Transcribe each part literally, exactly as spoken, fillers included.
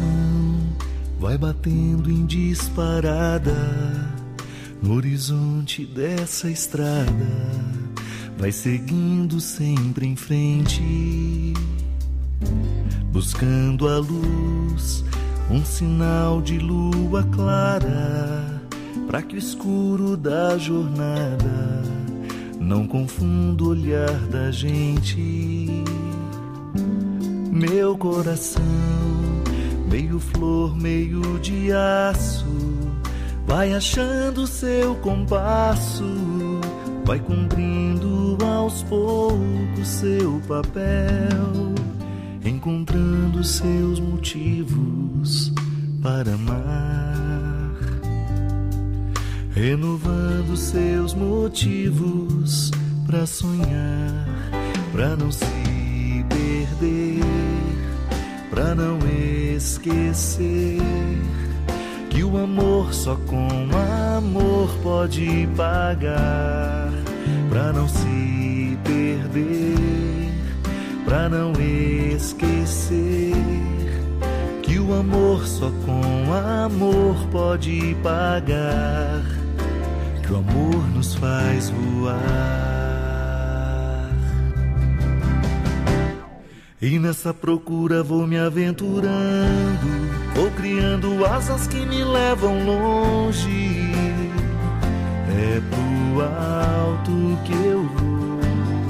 vai batendo em disparada no horizonte dessa estrada, vai seguindo sempre em frente, buscando a luz, um sinal de lua clara, para que o escuro da jornada não confunda o olhar da gente. Meu coração, meio flor, meio de aço, vai achando seu compasso, vai cumprindo aos poucos seu papel, encontrando seus motivos para amar, renovando seus motivos para sonhar, para não se perder, para não esquecer que o amor só com amor pode pagar, para não se perder, para não esquecer que o amor só com amor pode pagar, que o amor nos faz voar. E nessa procura vou me aventurando, vou criando asas que me levam longe, é pro alto que eu vou.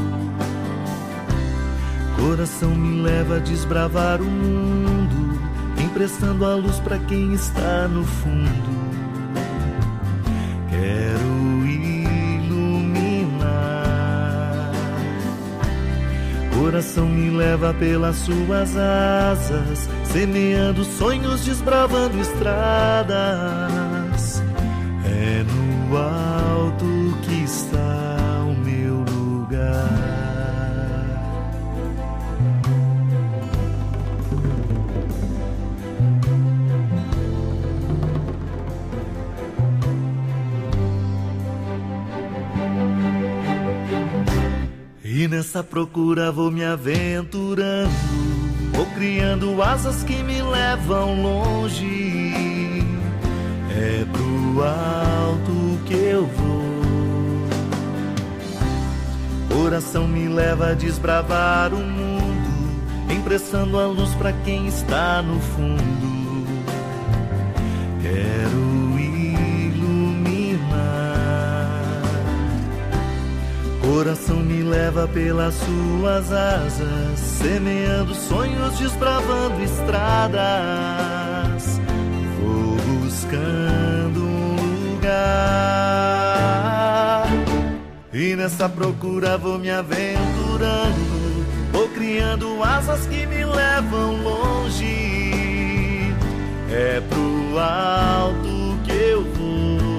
Coração me leva a desbravar o mundo, emprestando a luz pra quem está no fundo. Quero iluminar. Coração me leva pelas suas asas, semeando sonhos, desbravando estradas. É no alto que está o meu lugar. E nessa procura vou me aventurando, vou criando asas que me levam longe, é pro alto que eu vou. Coração me leva a desbravar o mundo, emprestando a luz pra quem está no fundo. Quero coração me leva pelas suas asas, semeando sonhos, desbravando estradas. Vou buscando um lugar, e nessa procura vou me aventurando, vou criando asas que me levam longe, é pro alto que eu vou.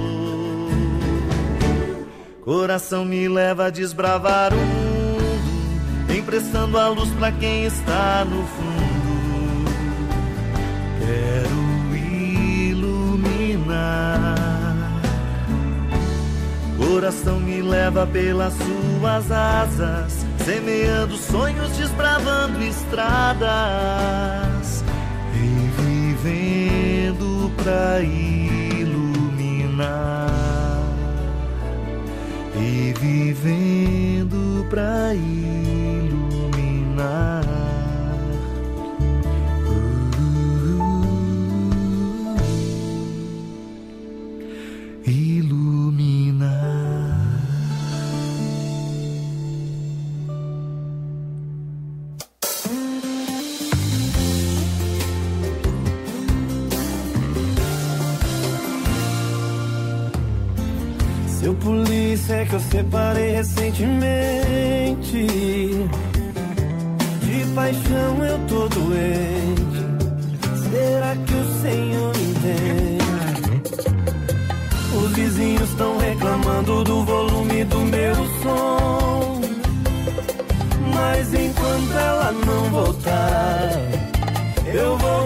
Coração me leva a desbravar o mundo, emprestando a luz pra quem está no fundo. Quero iluminar. Coração me leva pelas suas asas, semeando sonhos, desbravando estradas, e vivendo pra iluminar. E vivendo pra iluminar. Uh, iluminar. Seu polícia é que eu separei recentemente, de paixão eu tô doente. Será que o Senhor entende? Os vizinhos estão reclamando do volume do meu som, mas enquanto ela não voltar, eu vou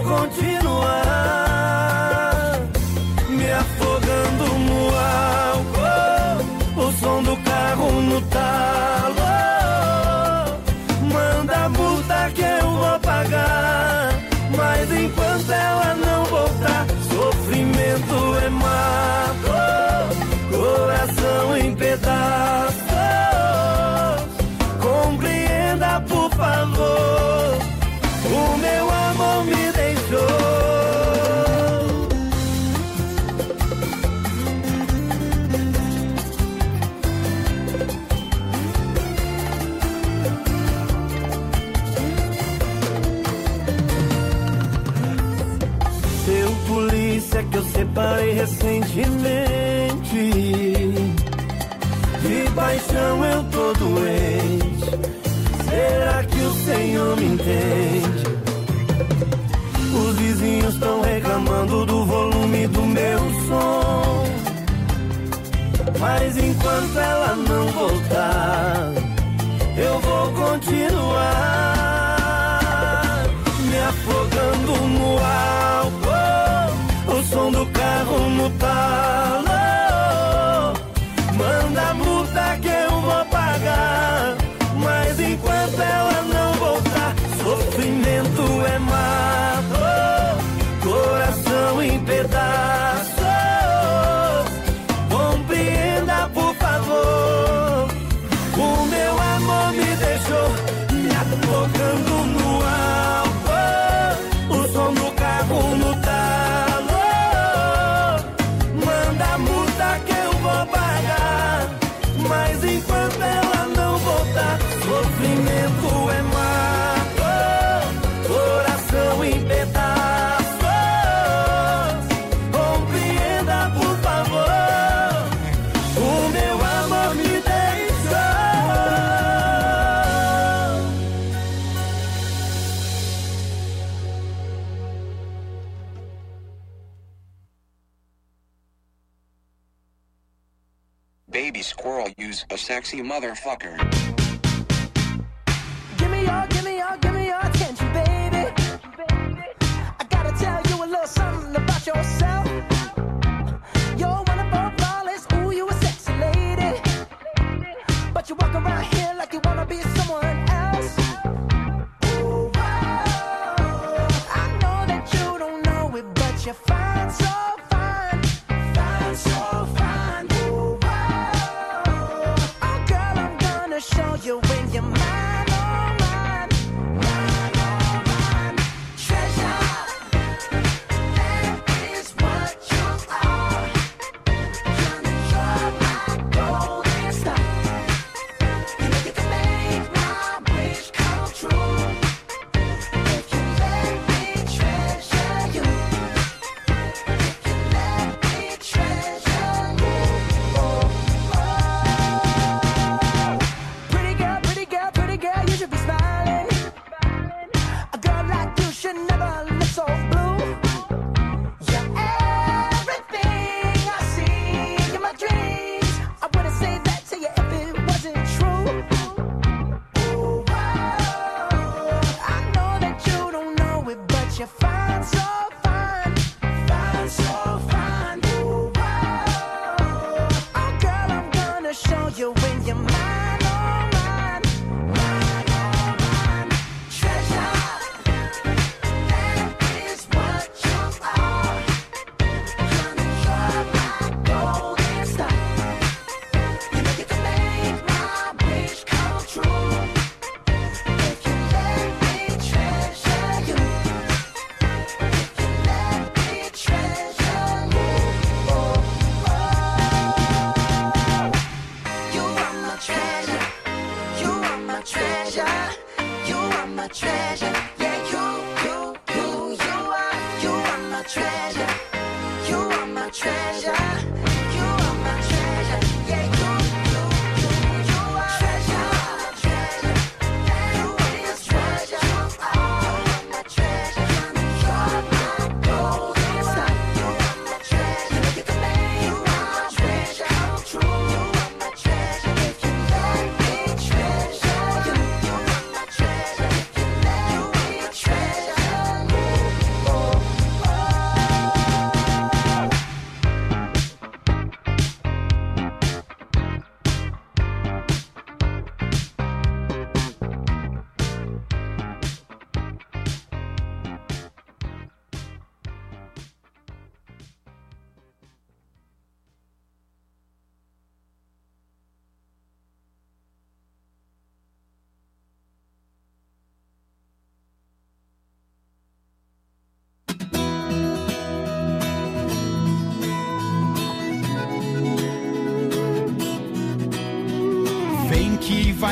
continuar me afogando no álcool. O som do carro no talo, manda a multa que eu vou pagar, mas enquanto ela pedaços. Compreenda, por favor, o meu amor me deixou. Seu polícia que eu separei recentemente, de paixão eu tô doente. Será que o Senhor me entende? Os vizinhos estão reclamando do volume do meu som, mas enquanto ela não voltar, eu vou continuar me afogando no álcool, o som do carro no talo. Manda a multa que eu vou pagar, mas enquanto ela não voltar, sofrimento é mato, coração em pedaços. Compreenda, por favor, o meu amor me deixou me afogando no álcool, o som do carro no talo. Manda a multa que eu vou pagar, mas enquanto ela não voltar, sofrimento é mato, coração em pedaços. Compreenda, por favor, o meu amor me deixou. Baby squirrel, use a sexy motherfucker. Give me your, give me your, give me your attention, baby. I gotta tell you a little something about yourself. You're wonderful, flawless, ooh, you a sexy lady. But you walk around here like you wanna be someone else. Ooh, wow. I know that you don't know it, but you're fine, so fine, fine, so fine. Ooh, wow. Oh, girl, I'm gonna show you when you're mine.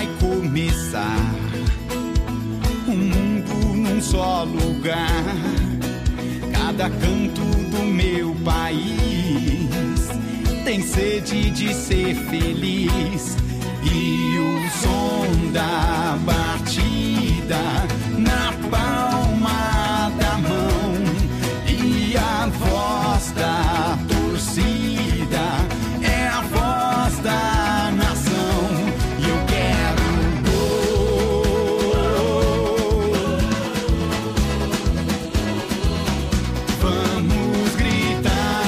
vai começar. Um mundo num só lugar, cada canto do meu país tem sede de ser feliz. E o som da batida na palma da mão e a voz da torcida é a voz da nação. E eu quero gol. Vamos gritar.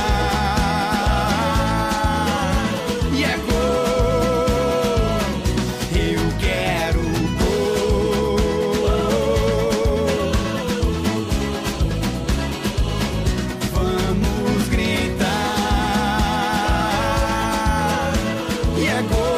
E é gol. Eu quero gol. Vamos gritar. E é gol.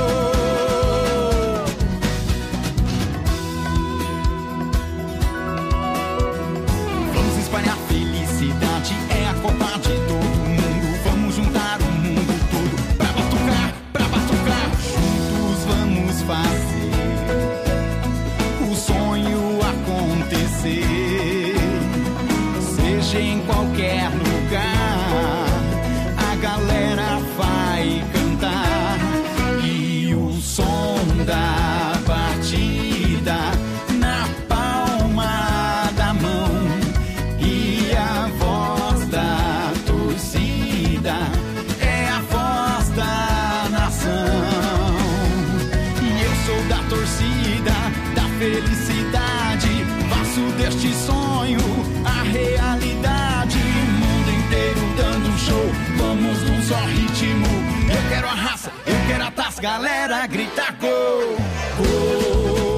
Vamos espalhar felicidade, é a Copa de todo mundo. Vamos juntar o mundo todo pra batucar, pra batucar. Juntos vamos fazer o sonho acontecer. Seja em qualquer lugar, a galera vai cantar. E o som da batida na palma da mão e a voz da torcida é a voz da nação. E eu sou da torcida, da felicidade, faço deste sonho a realidade. Mundo inteiro dando show, vamos num só ritmo. Eu quero a raça, eu quero a taça, galera grita gol, gol.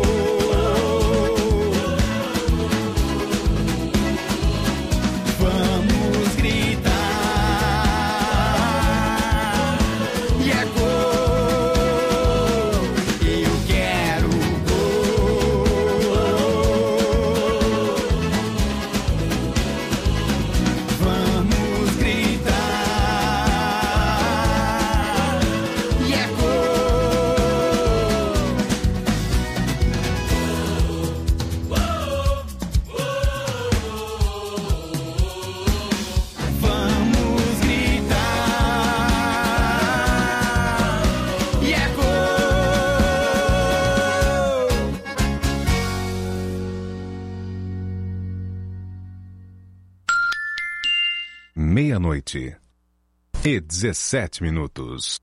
Vamos gritar. E é gol. Eu quero gol. Vamos gritar. E é gol. Vamos gritar. E é gol. Meia-noite e dezessete minutos.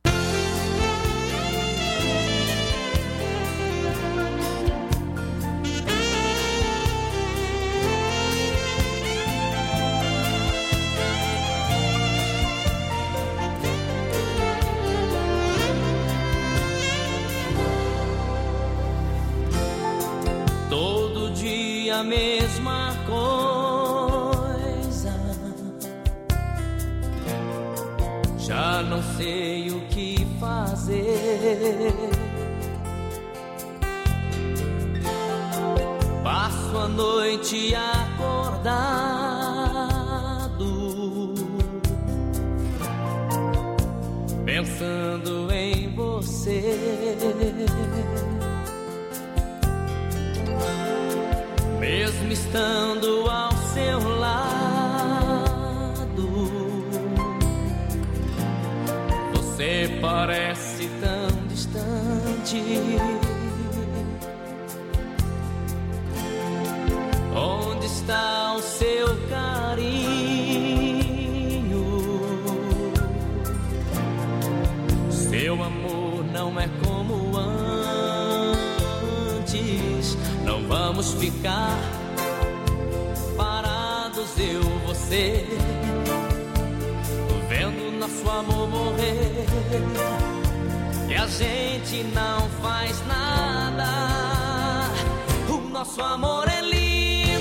Todo dia a mesma coisa. Já não sei o que fazer. Passo a noite acordado, pensando em você. Mesmo estando ao seu lado, você parece tão distante. Onde está o seu carinho? Seu amor não é como antes. Não vamos ficar parados, eu, você, vendo nosso amor morrer. E a gente não faz nada. O nosso amor é lindo.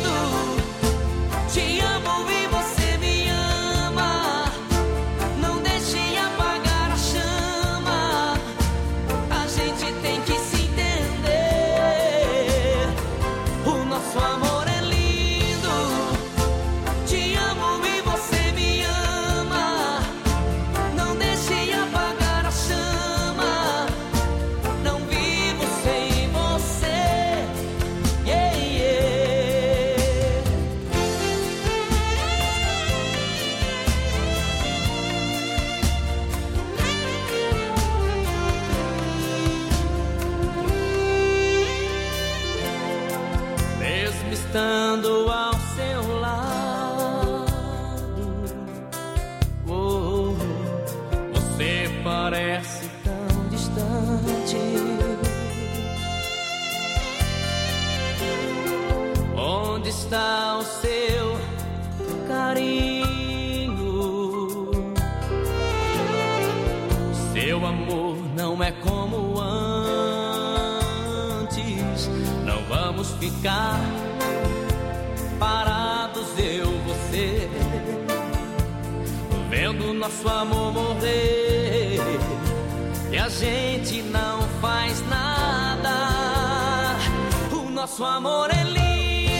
Te amo e você me ama. Não deixe apagar a chama. A gente tem que se entender. O nosso amor é lindo. Te amo e você me ama. Não deixe apagar a chama. Não vivo sem é como antes. Não vamos ficar parados, eu, você, vendo nosso amor morrer, e a gente não faz nada. O nosso amor é lindo.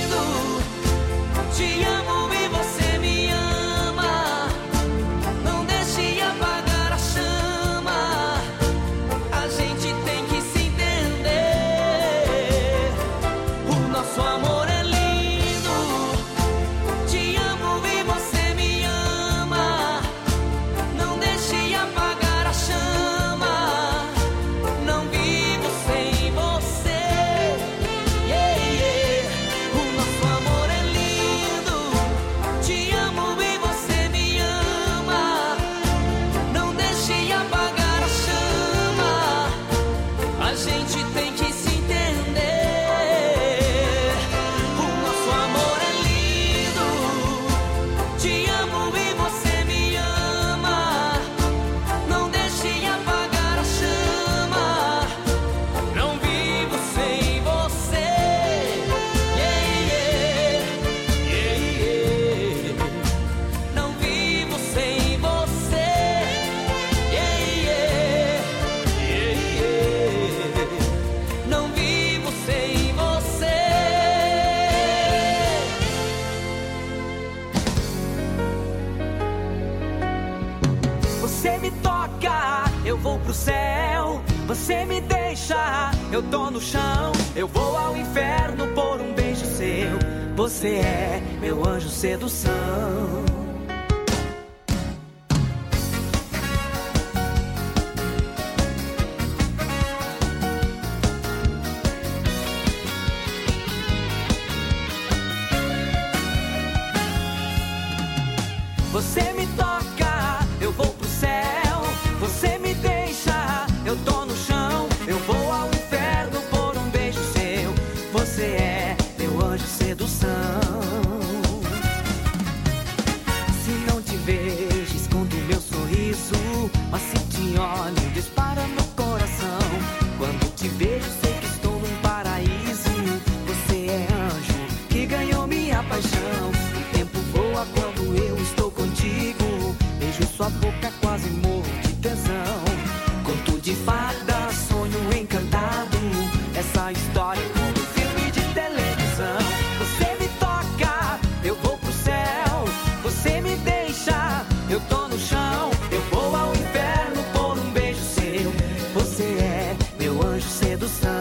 Te amo e você me ama. Não deixe apagar a chama. A gente tem que se entender. O nosso amor é lindo. Te amo e você me ama. Não deixe apagar a chama. Não vivo sem você. Yeah, yeah. O nosso amor é lindo. Te amo e você me ama. Não deixe apagar a chama. A gente tem que se entender. O nosso amor é lindo. Te amo e você me ama. Não deixe apagar a chama. Não vivo sem você. Yeah, yeah. Yeah, yeah. Não vivo sem você. Yeah, yeah. Yeah, yeah. Não vivo sem você. Você me toca, eu vou pro céu. Você me deixa, eu tô no chão. Eu vou ao inferno por um beijo seu. Você é meu anjo sedução. Você me toca, eu vou pro céu. Você me deixa, eu tô no chão. Eu vou ao inferno por um beijo seu. Você é meu anjo sedução. Se não te vejo, escondo meu sorriso. Mas se te olho, dispara no coração. Quando te vejo, sei que estou num paraíso. Você é anjo que ganhou minha paixão. O tempo voa quando eu estou contigo. Beijo sua boca, quase morro de tesão. Conto de fada, sonho encantado. Essa história é como um filme de televisão. Você me toca, eu vou pro céu. Você me deixa, eu tô no chão. Eu vou ao inferno por um beijo seu. Você é meu anjo sedução.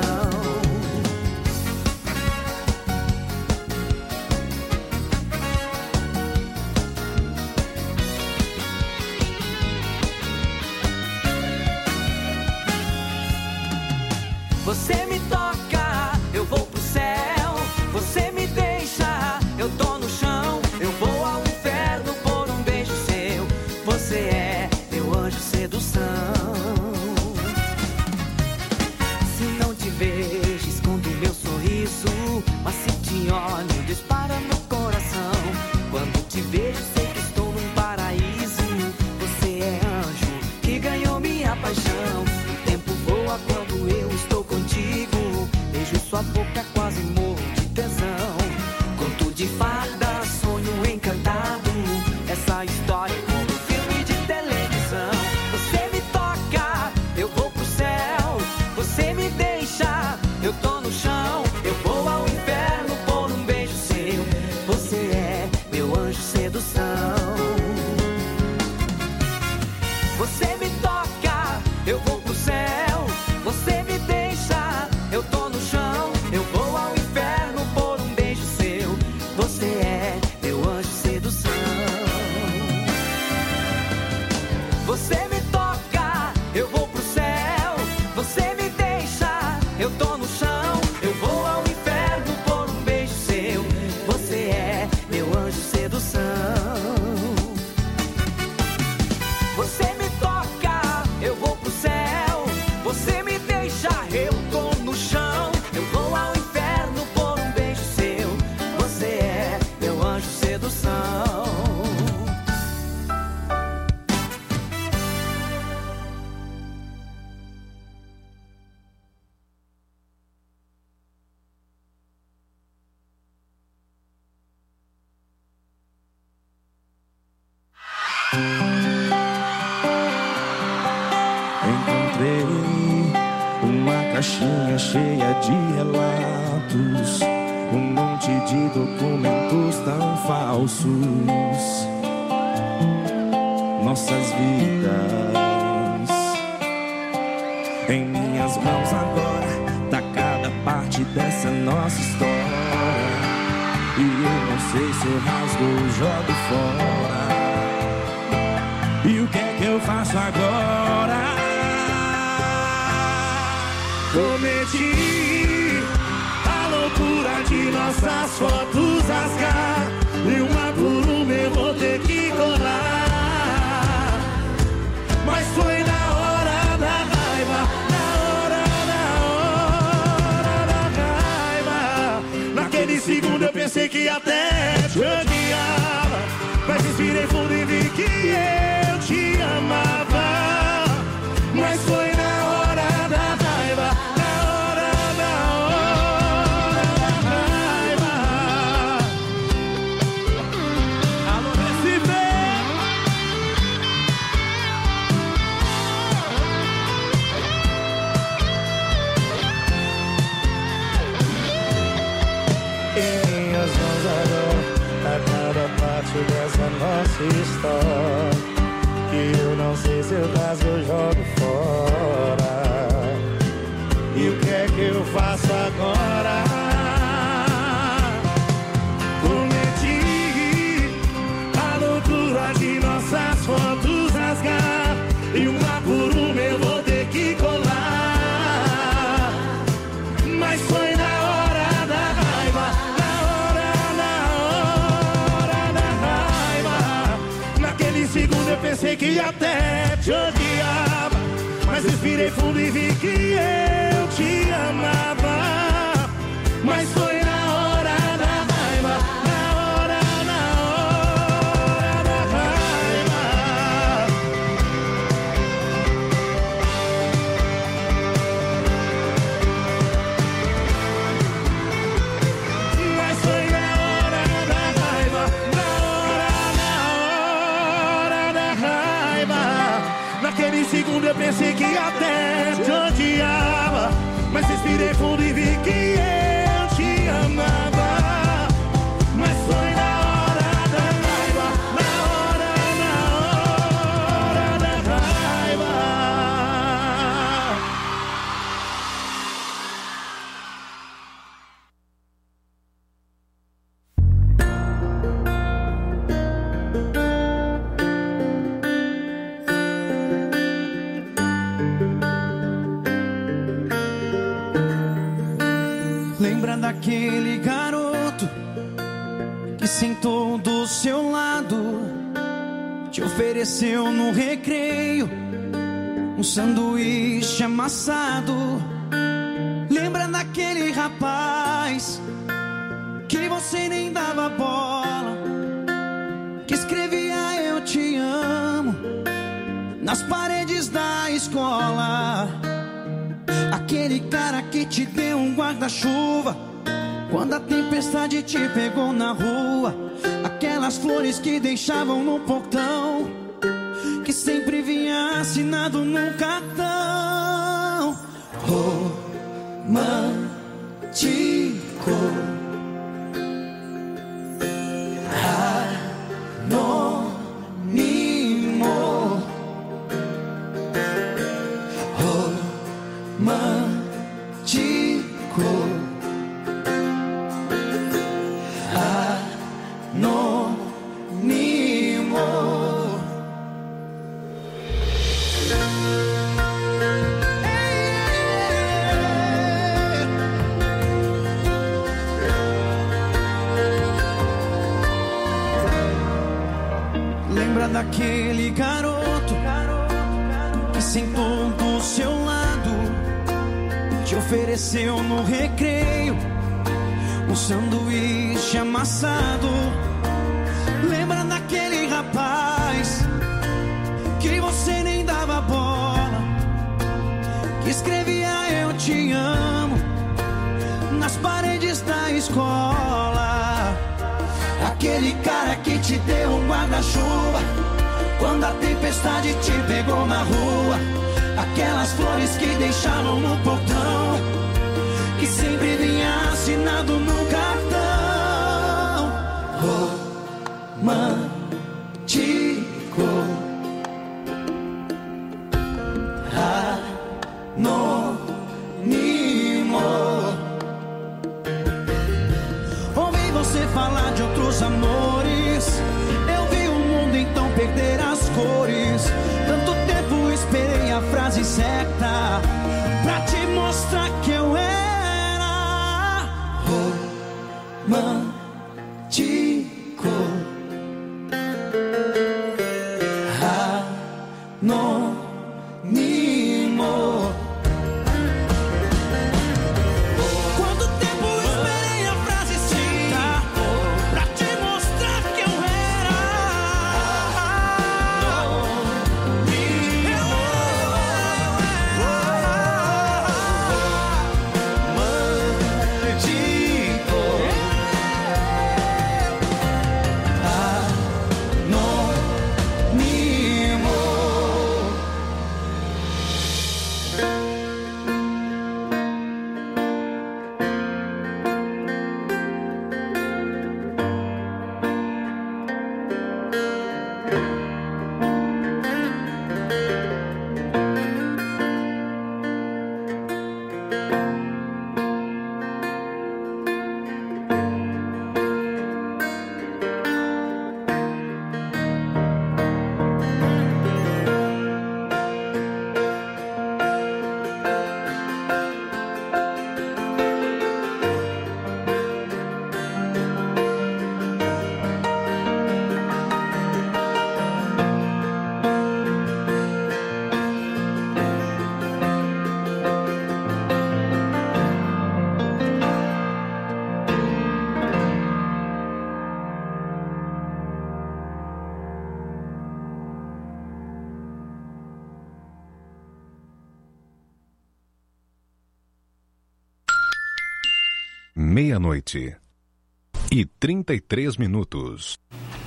Você me toca, eu vou pro céu. Você me deixa, eu tô no chão. Eu vou ao inferno por um beijo seu. Você é meu anjo sedução. Se não te vejo, escondo meu sorriso. Mas se te olho, dispara no coração. Quando te vejo, sei que estou num paraíso. Você é anjo que ganhou minha paixão. O tempo voa quando eu estou contigo. Beijo sua boca, quase morro de tesão. Conto de fada, sonho encantado. Essa história é como um filme de televisão. Você me toca, eu vou pro céu. Você me deixa, eu tô no chão. Eu vou ao inferno por um beijo seu. Você é meu anjo sedução. Você me toca, eu vou pro céu. Você me deixa, eu tô no chão. Eu vou ao inferno por um beijo seu. Você é meu anjo sedução. Você me toca, eu vou pro céu. Você me deixa, eu tô no chão. Eu vou ao inferno por um beijo seu. Você é meu anjo sedução. Você me toca, eu vou pro céu. Você me deixa, eu tô no chão. Eu vou ao inferno por um beijo seu. Você é meu anjo sedução. 「 Encontrei uma caixinha cheia de relatos, um monte de documentos tão falsos. Nossas vidas em minhas mãos agora, tá cada parte dessa nossa história. E eu não sei se eu rasgo ou jogo fora. E o que é que eu faço agora? Cometi a loucura de nossas fotos rasgar, e uma por uma eu vou ter que colar. Mas foi na hora da raiva, na hora, na hora da raiva. Naquele segundo eu pensei que até te odiava, mas respirei fundo e vi que eu te amava. Mas foi na hora da raiva, na hora, na hora da raiva. Alô, Recife! Em minhas mãos agora, a cada parte dessa nossa história, que eu não sei se eu rasgo ou jogo fora. E o que é que eu faço agora? Cometi a loucura de nossas fotos rasgar, e uma por uma eu vou ter que colar. Mas foi na hora da raiva, na hora, na hora da raiva. Naquele segundo eu pensei que até te odiava, mas respirei fundo e vi que eu te amava. Mas foi na hora da raiva, na hora, na hora da raiva. Mas foi na hora da raiva, na hora, na hora da raiva. Naquele segundo eu pensei que até te odiava, mas respirei fundo e vi que eu te amava. Mas foi na hora da raiva, na hora, na hora da raiva. Lembra daquele garoto que sentou do seu lado, te ofereceu no recreio um sanduíche amassado? Lembra daquele rapaz que você nem dava bola, que escrevia eu te amo nas paredes da escola? Aquele cara que te deu um guarda-chuva quando a tempestade te pegou na rua. Aquelas flores que deixavam no portão, que sempre vinha assinado num cartão romântico. Anônimo. Romântico. Anônimo. Lembra daquele garoto que sentou do seu lado, te ofereceu no recreio um sanduíche amassado? Lembra daquele rapaz que você nem dava bola, que escrevia eu te amo nas paredes da escola? Aquele cara que te deu um guarda-chuva a tempestade te pegou na rua, aquelas flores que deixavam no portão, que sempre vinha assinado no cartão. Romântico, anônimo. Ouvi você falar de outros amores, eu vi o mundo então perder as cores. Tanto tempo esperei a frase certa pra te mostrar que eu era romântico, anônimo. Quanto tempo esperei a frase certa pra te mostrar que eu era Meia-noite e trinta e três minutos.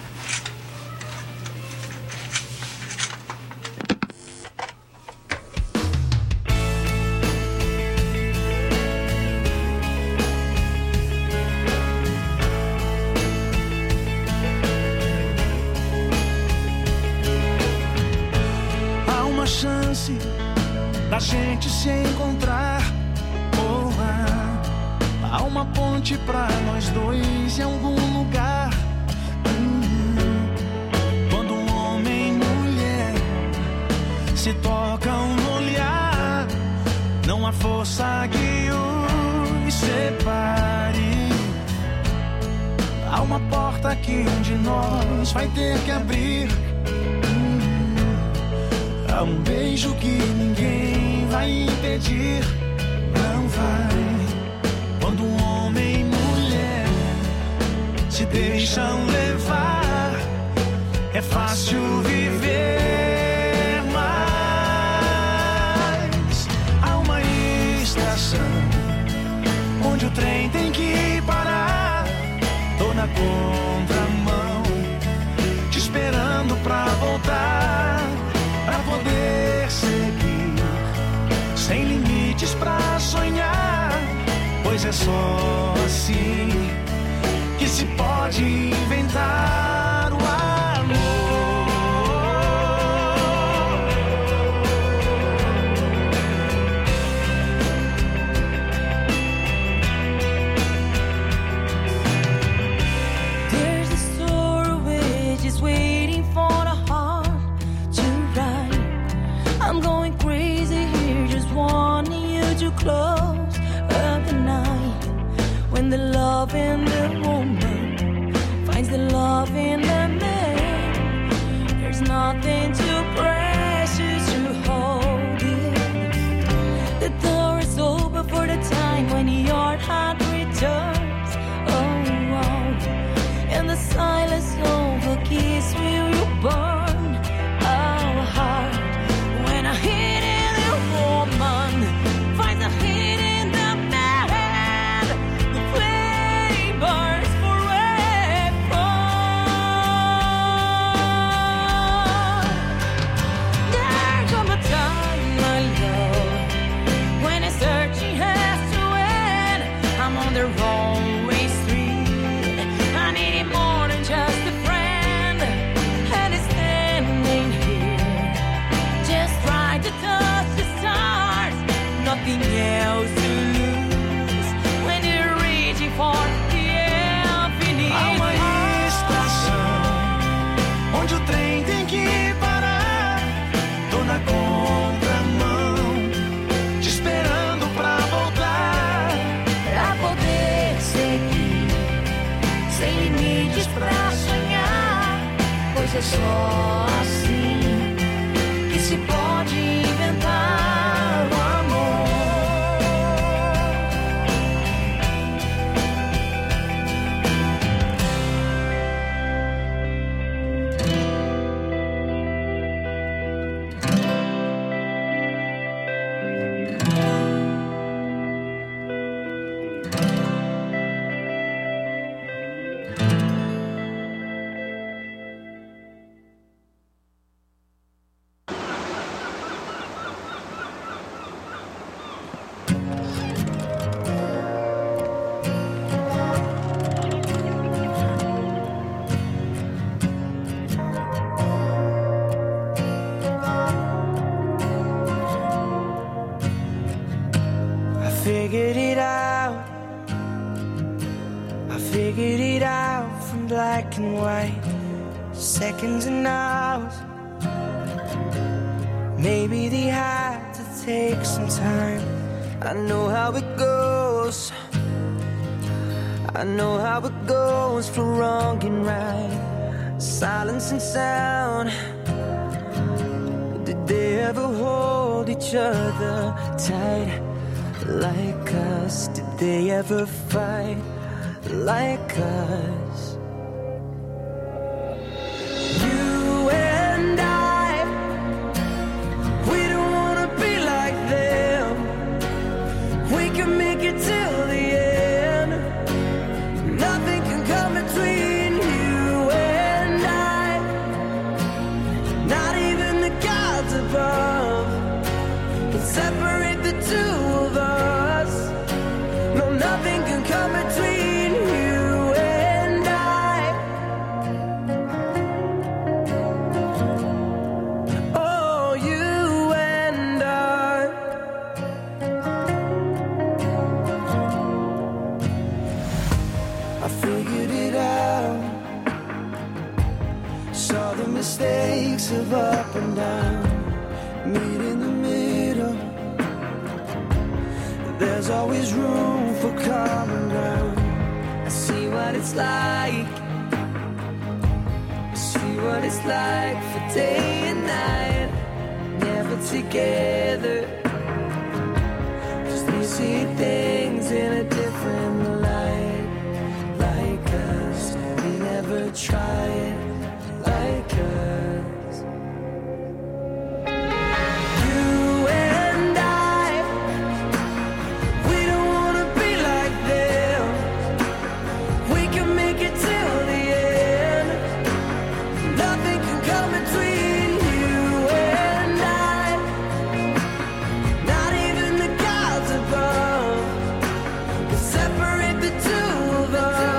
Há uma chance da gente se encontrar. Oh, ah, há uma ponte pra nós dois em algum lugar. Hum, quando um homem e mulher se tocam no olhar, não há força que os separe. Há uma porta que um de nós vai ter que abrir. Há um beijo que ninguém vai impedir. Não vai. Quando um homem e mulher se deixam levar, é fácil viver. Mas há uma estação onde o trem tem que parar. Tô na contramão, te esperando pra voltar, pra poder seguir, sem limites pra sonhar. Pois é só assim que se pode inventar o amor. There's a story just waiting for a heart to write. I'm going crazy here, just wanting you to close up the night. When the love in the woman finds the love in the man, there's nothing too precious to hold it. The door is open for the time when your heart returns. Oh, wow. And the silence of a kiss will you burn our heart. When a hit in the woman finds a hit in the man, the flame burns forever. é só assim que se pode inventar o amor. Figured it out, I figured it out from black and white, seconds and hours. Maybe they had to take some time. I know how it goes, I know how it goes for wrong and right, silence and sound. Did they ever hold each other tight like us? Did they ever fight like us? You and I, we don't wanna be like them. We can make it till the end. Nothing can come between you and I, not even the gods above can separate the two of us. No, nothing can come between you and I. Oh, you and I. I figured it out, saw the mistakes of up and down, meet in the middle. There's always room for common ground. I see what it's like, I see what it's like for day and night, never together, 'cause they see things in a different light. Like us, they never try it like us. You and I, we don't wanna be like them. We can make it till the end. Nothing can come between you and I, not even the gods above can separate the two of us.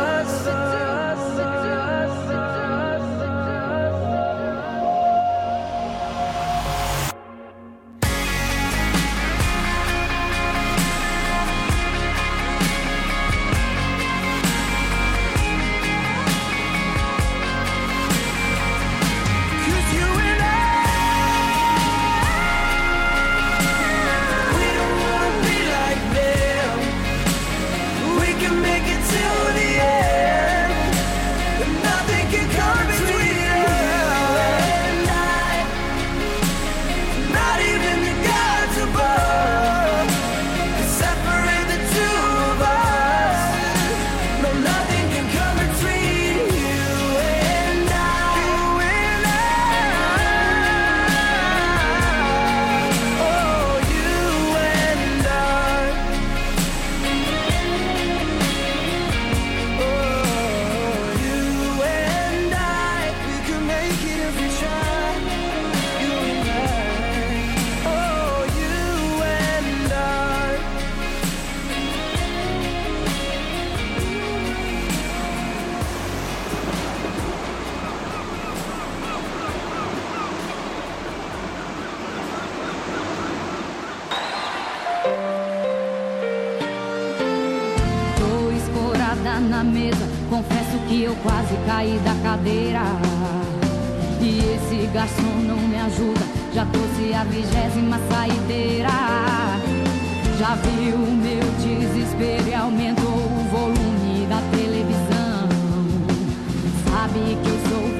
Tô escorada na mesa, confesso que eu quase caí da cadeira. E esse garçom não me ajuda, já trouxe a vigésima saideira. Já viu o meu desespero e aumentou o volume da televisão. Sabe que eu sou viciada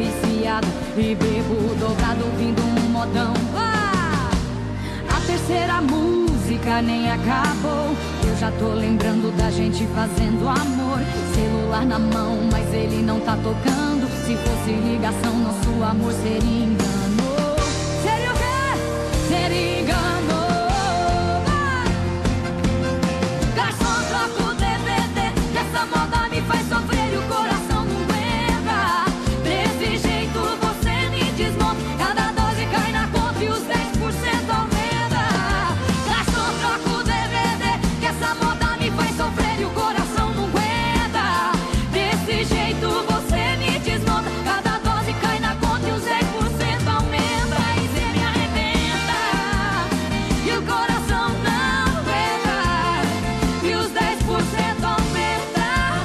fantasiada e bebo dobrado ouvindo um modão. Ah! A terceira música nem acabou, eu já tô lembrando da gente fazendo amor. Celular na mão, mas ele não tá tocando. Se fosse ligação, nosso amor seria engano. Seria o quê? Seria engano. Ah! Garçom, troca o D V D, que essa moda me faz sofrer e o coração não aguenta. Desse jeito você me desmonta, cada dose cai na conta e os dez por cento aumenta. Garçom, troca o D V D, que essa moda me faz sofrer e o coração não aguenta. Desse jeito você me desmonta, cada dose cai na conta e os dez por cento aumenta. E cê me arrebenta e o coração não aguenta, e os dez por cento aumenta.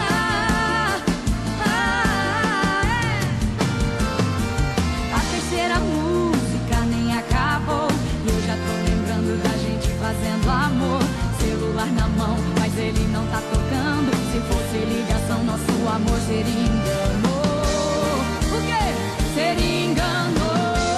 A terceira música nem acabou e eu já tô lembrando da gente fazendo amor. Celular na mão, mas ele não tá tocando. Se fosse ligação, nosso amor seria engano. O quê? Seria engano.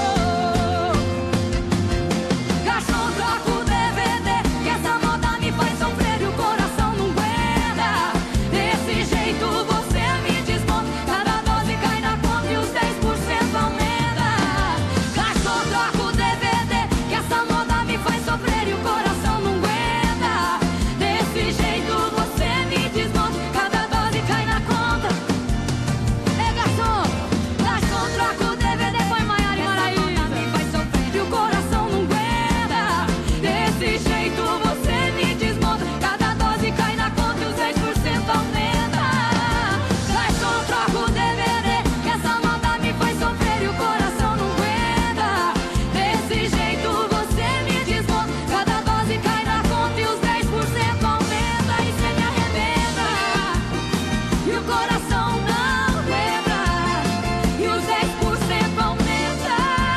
Garçom, troca o D V D, que essa moda me faz sofrer e o coração não aguenta. Desse jeito você me desmonta, cada dose cai na conta e os dez por cento aumenta. Garçom, troca o D V D, que essa moda me faz sofrer e o coração não aguenta. Desse jeito você me desmonta, cada dose cai na conta. É garçom, garçom, troca o D V D, põe Maiara e Maraísa. Me faz sofrer e o coração não aguenta. Desse jeito você me desmonta, cada dose cai na conta e os dez por cento aumenta. Garçom, troca o D V D, que essa moda me faz sofrer e o coração não aguenta. Desse jeito você me desmonta, cada dose cai na conta e os dez por cento aumenta. E cê me arrebenta e o coração não aguenta, e os dez por cento aumenta.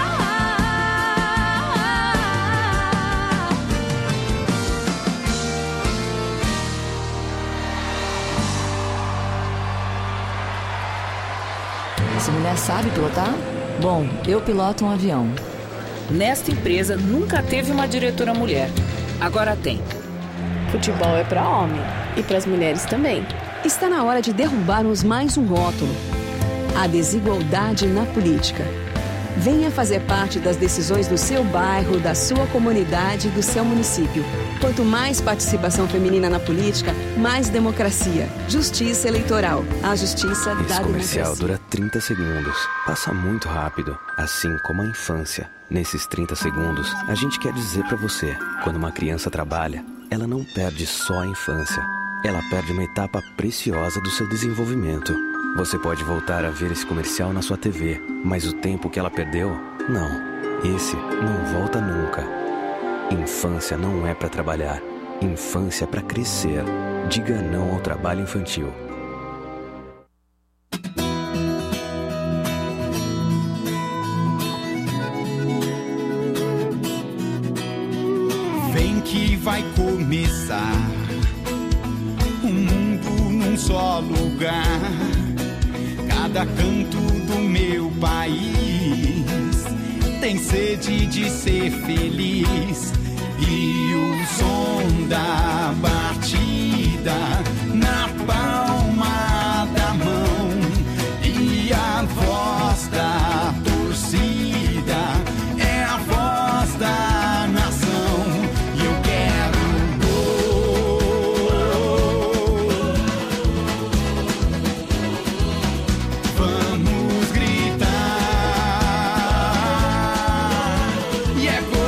Essa mulher sabe pilotar? Bom, eu piloto um avião. Nesta empresa nunca teve uma diretora mulher. Agora tem. Futebol é para homem e para as mulheres também. Está na hora de derrubarmos mais um rótulo: a desigualdade na política. Venha fazer parte das decisões do seu bairro, da sua comunidade e do seu município. Quanto mais participação feminina na política, mais democracia. Justiça eleitoral. A justiça da Esse comercial democracia. dura trinta segundos. Passa muito rápido, assim como a infância. Nesses trinta segundos, a gente quer dizer pra você: quando uma criança trabalha, ela não perde só a infância. Ela perde uma etapa preciosa do seu desenvolvimento. Você pode voltar a ver esse comercial na sua T V, mas o tempo que ela perdeu, não. Esse não volta nunca. Infância não é pra trabalhar. Infância é pra crescer. Diga não ao trabalho infantil. Vem que vai começar um mundo num só lugar. Cada canto do meu país tem sede de ser feliz. E o som da batida na palma da mão e a voz da torcida é a voz da nação. E eu quero gol. Vamos gritar. E é gol.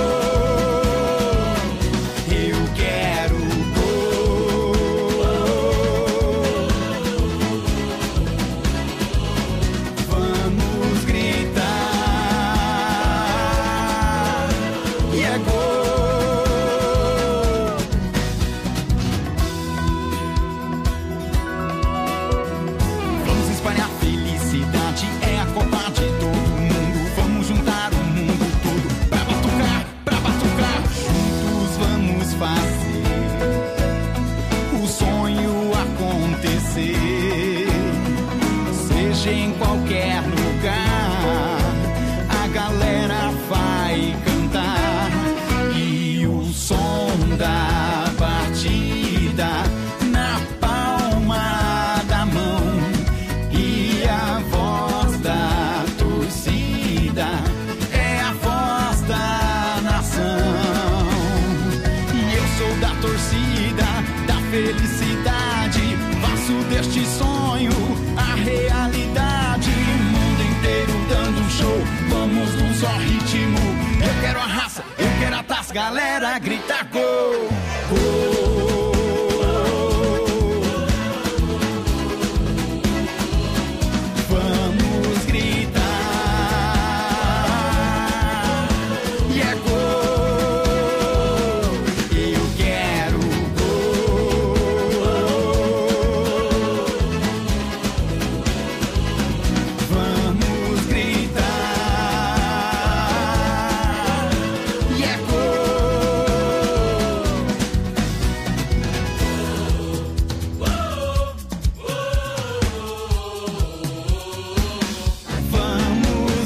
Eu quero gol. felicidade. Faço deste sonho a realidade. Mundo inteiro dando um show, vamos num só ritmo. Eu quero a raça, eu quero a taça, galera grita gol, gol. Vamos gritar, e é gol. Eu quero gol. Vamos gritar, e é Vamos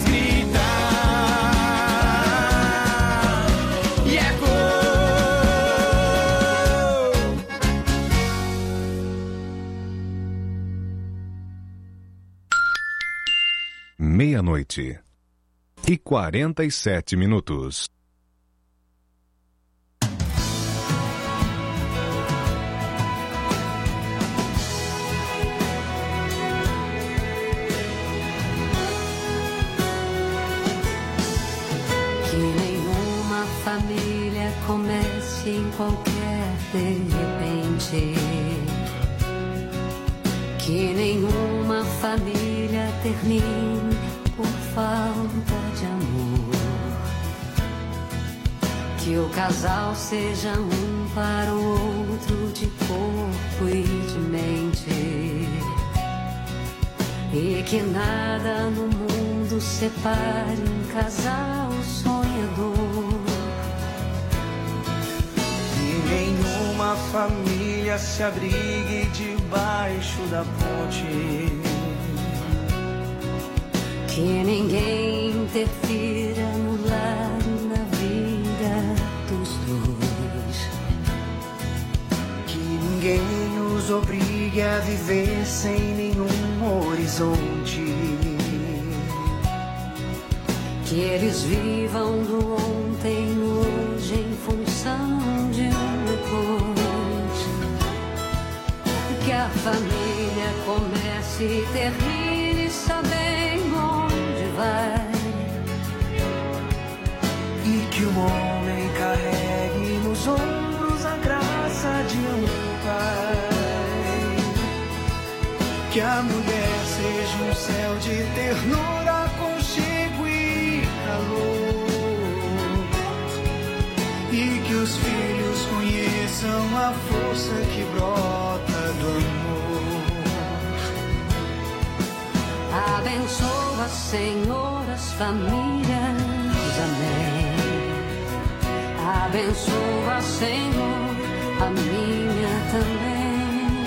gritar, e é gol. Meia-noite e quarenta e sete minutos. Que nenhuma família comece em qualquer de repente. Que nenhuma família termine por falta de amor. Que o casal seja um para o outro de corpo e de mente. E que nada no mundo separe um casal sonhador. Que nenhuma família se abrigue debaixo da ponte. Que ninguém interfira no lar e na vida dos dois. Que ninguém nos obrigue a viver sem nenhum horizonte. Que eles vivam do ontem no hoje em função de um depois. Que a família comece e termine sabendo onde vai. E que o homem carregue nos ombros a graça de um pai. Que a mulher seja um céu de ternura, aconchego e calor. E que os filhos conheçam a força que brota do amor. Abençoa, Senhor, as famílias, amém. Abençoa, Senhor, a minha também.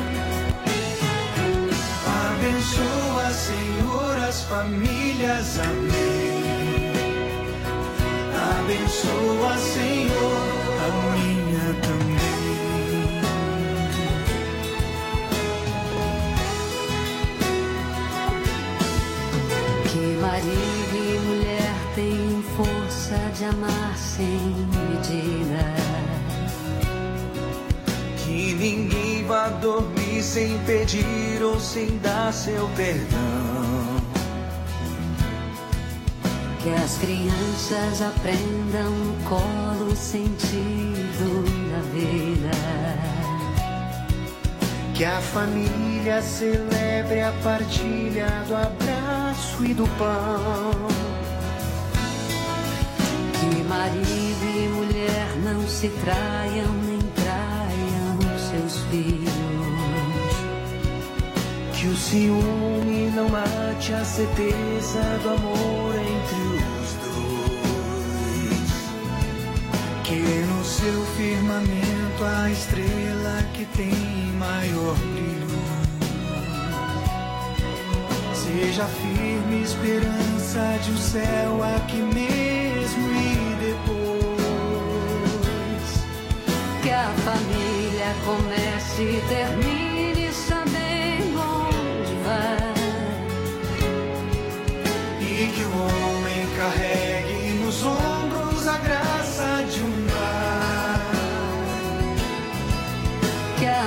Abençoa, Senhor, as famílias, amém. Abençoa, Senhor, a minha também. Que marido e mulher tenham força de amar sem medida. Que ninguém vá dormir sem pedir ou sem dar seu perdão. Que as crianças aprendam no colo o sentido da vida. Que a família celebre a partilha do abraço e do pão. Que marido e mulher não se traiam nem traiam seus filhos. Que o ciúme não mate a certeza do amor entre os dois. Que no seu firmamento a estrela que tem maior brilho seja firme esperança de um céu aqui mesmo e depois. Que a família comece e termine sabendo onde vai. E que o homem carregue nos ombros a graça de um lar. Que a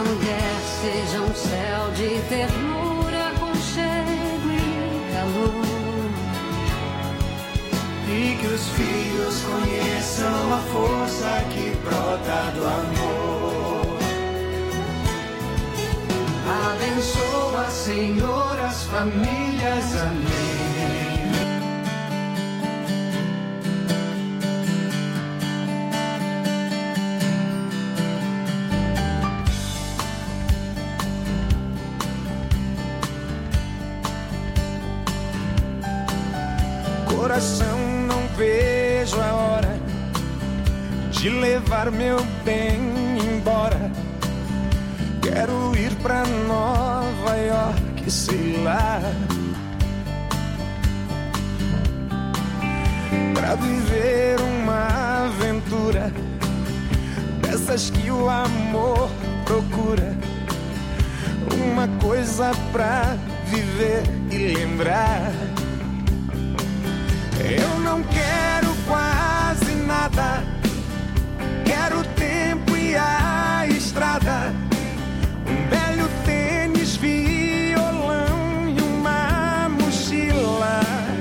porta do amor. Abençoa, Senhor, as famílias, amém. Coração, não vejo a hora de levar meu bem embora. Quero ir pra Nova York, sei lá, pra viver uma aventura dessas que o amor procura. Uma coisa pra viver e lembrar. Eu não quero quase nada, quero o tempo e a estrada, um belo tênis, violão e uma mochila.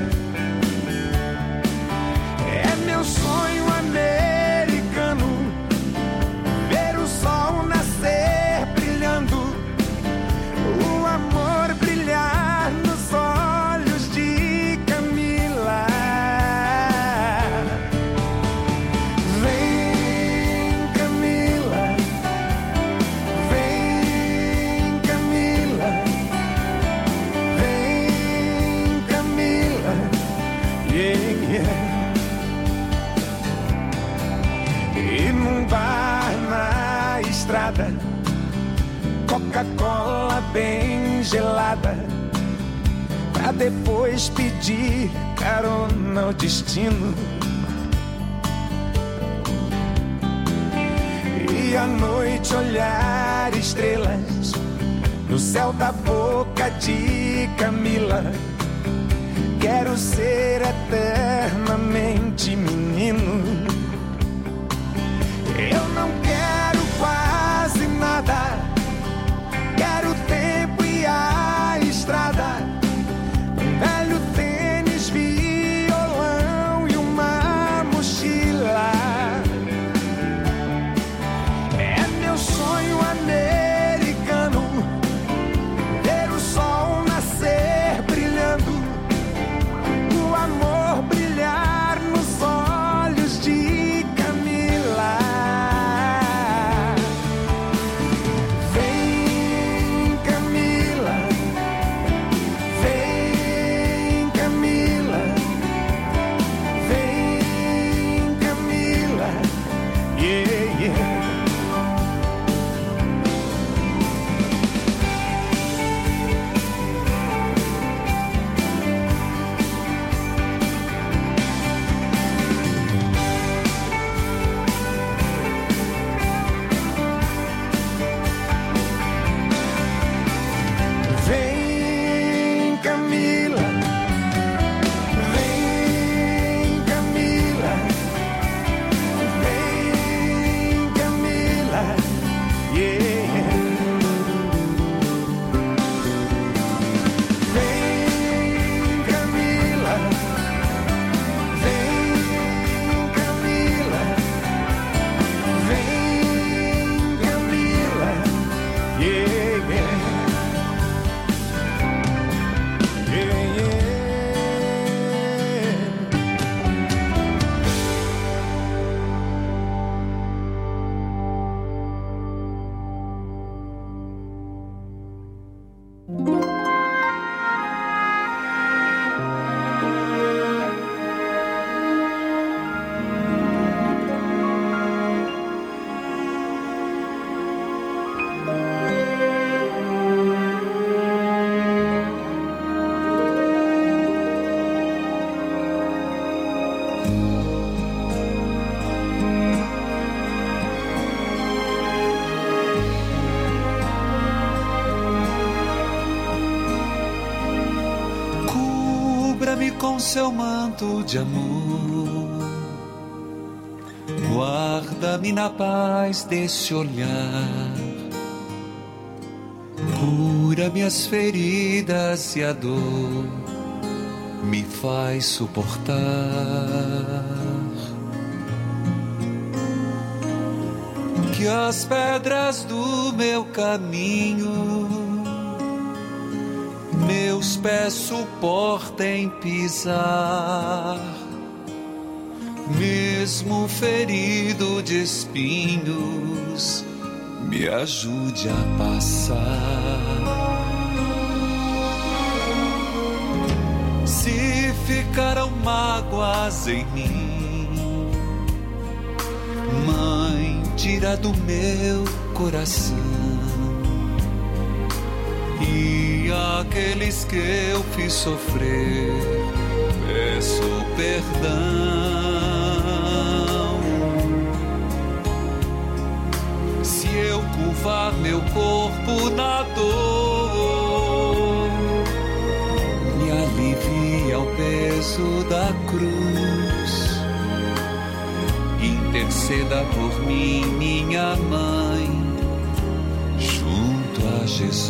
É meu sonho americano, ver o sol nascer brilhando, o amor brilhar nos olhos de Camila. E num bar na estrada, Coca-Cola bem gelada, pra depois pedir carona ao destino. E à noite olhar estrelas no céu da boca de Camila. Quero ser eternamente menino. Eu não quero quase nada, quero o tempo e a estrada, um velho tênis, violão e uma mochila. É meu sonho americano, ver o sol nascer brilhando, o amor brilhar nos olhos de Camila. Vem, Camila, vem, Camila, vem, Camila, yeah, yeah. Vem, Camila, vem, Camila, vem, Camila, yeah. Vem, Camila, vem, Camila, vem, Camila, yeah, yeah. Cubra-me com seu manto de amor, guarda-me na paz desse olhar, cura minhas feridas e a dor me faz suportar. que as pedras do meu caminho meus pés suportem pisar, mesmo ferido de espinhos, me ajude a passar. Se ficaram mágoas em mim, Mãe, tira do meu coração. E aqueles que eu fiz sofrer, peço perdão. Se eu curvar meu corpo na dor, me alivia o peso da cruz. Interceda por mim, minha mãe, junto a Jesus.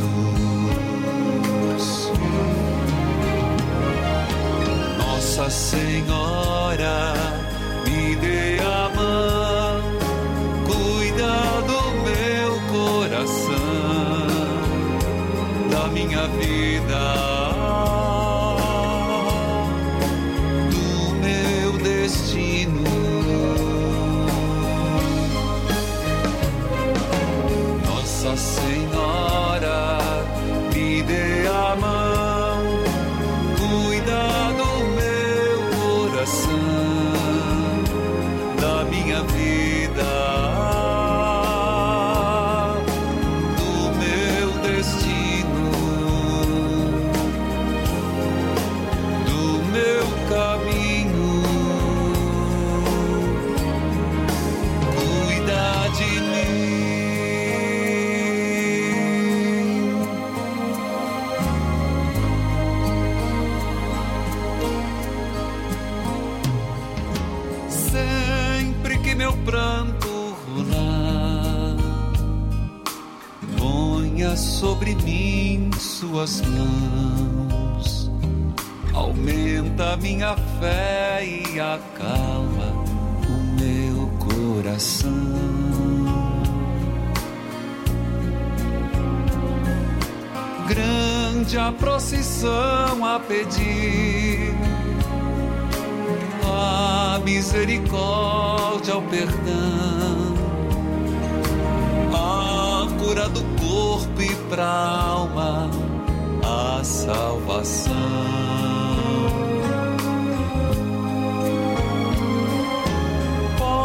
Nossa Senhora, me dê a mão, cuida do meu coração, da minha vida, do meu destino. Nossa Senhora, me dê a mão, cuida do meu coração, da minha vida, do meu destino, do meu caminho, cuida de mim. Meu pranto rolar, ponha sobre mim suas mãos, aumenta minha fé e acalma o meu coração. Grande a procissão a pedir a misericórdia, o perdão, a cura do corpo e pra alma, a salvação.